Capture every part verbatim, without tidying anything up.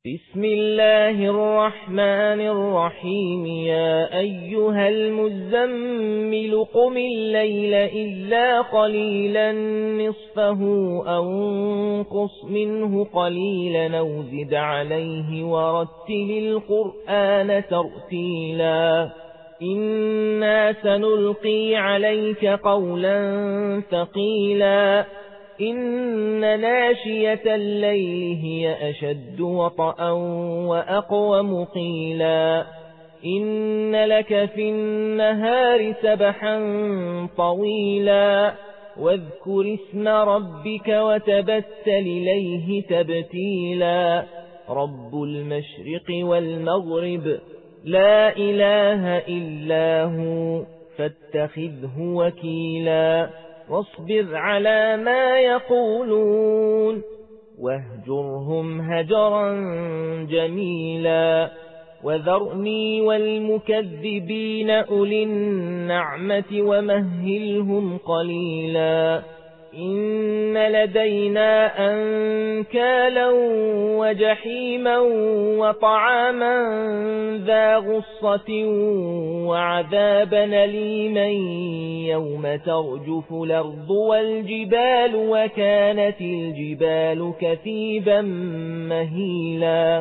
بسم الله الرحمن الرحيم يا أيها المزمل قم الليل إلا قليلا نصفه أو انقص منه قليلا أو زد عليه ورتل القرآن ترتيلا إنا سنلقي عليك قولا ثقيلا إن ناشية الليل هي أشد وطئا وأقوم قيلا إن لك في النهار سبحا طويلا واذكر اسم ربك وتبتل إليه تبتيلا رب المشرق والمغرب لا إله إلا هو فاتخذه وكيلا واصبر على ما يقولون واهجرهم هجرا جميلا وذرني والمكذبين أولي النعمة ومهلهم قليلا إن لدينا أنكالا وجحيما وطعاما ذا غصة وعذابا أليما يوم ترجف الأرض والجبال وكانت الجبال كثيبا مهيلا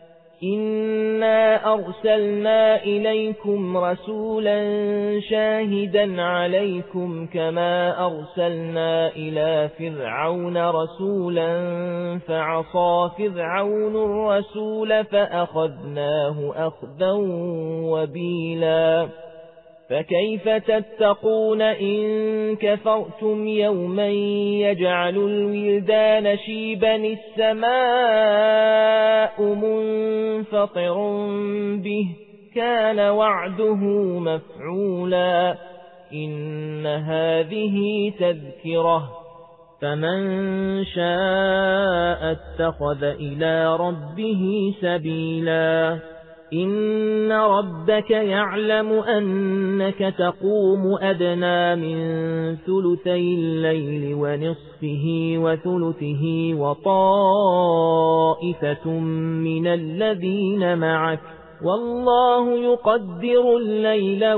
إنا أرسلنا إليكم رسولا شاهدا عليكم كما أرسلنا إلى فرعون رسولا فعصى فرعون الرسول فأخذناه أخذا وبيلا فكيف تتقون إن كفرتم يوما يجعل الولدان شيبا السماء منفطر به كان وعده مفعولا إن هذه تذكرة فمن شاء اتخذ إلى ربه سبيلا إن ربك يعلم أنك تقوم أدنى من ثلثي الليل ونصفه وثلثه وطائفة من الذين معك والله يقدر الليل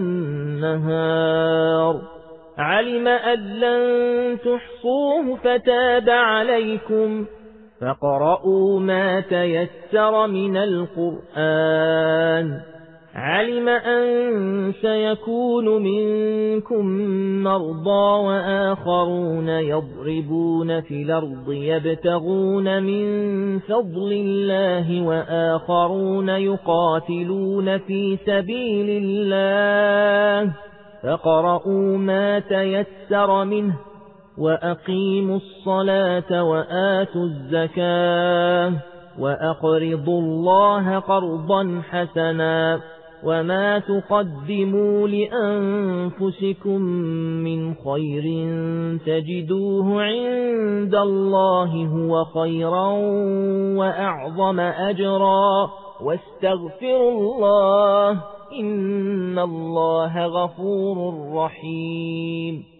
والنهار علم أن لن تحصوه فتاب عليكم فاقرؤوا ما تيسر من القرآن علم أن سيكون منكم مرضى وآخرون يضربون في الأرض يبتغون من فضل الله وآخرون يقاتلون في سبيل الله فاقرؤوا ما تيسر منه وأقيموا الصلاة وآتوا الزكاة وأقرضوا الله قرضا حسنا وما تقدموا لأنفسكم من خير تجدوه عند الله هو خيرا وأعظم أجرا واستغفروا الله إن الله غفور رحيم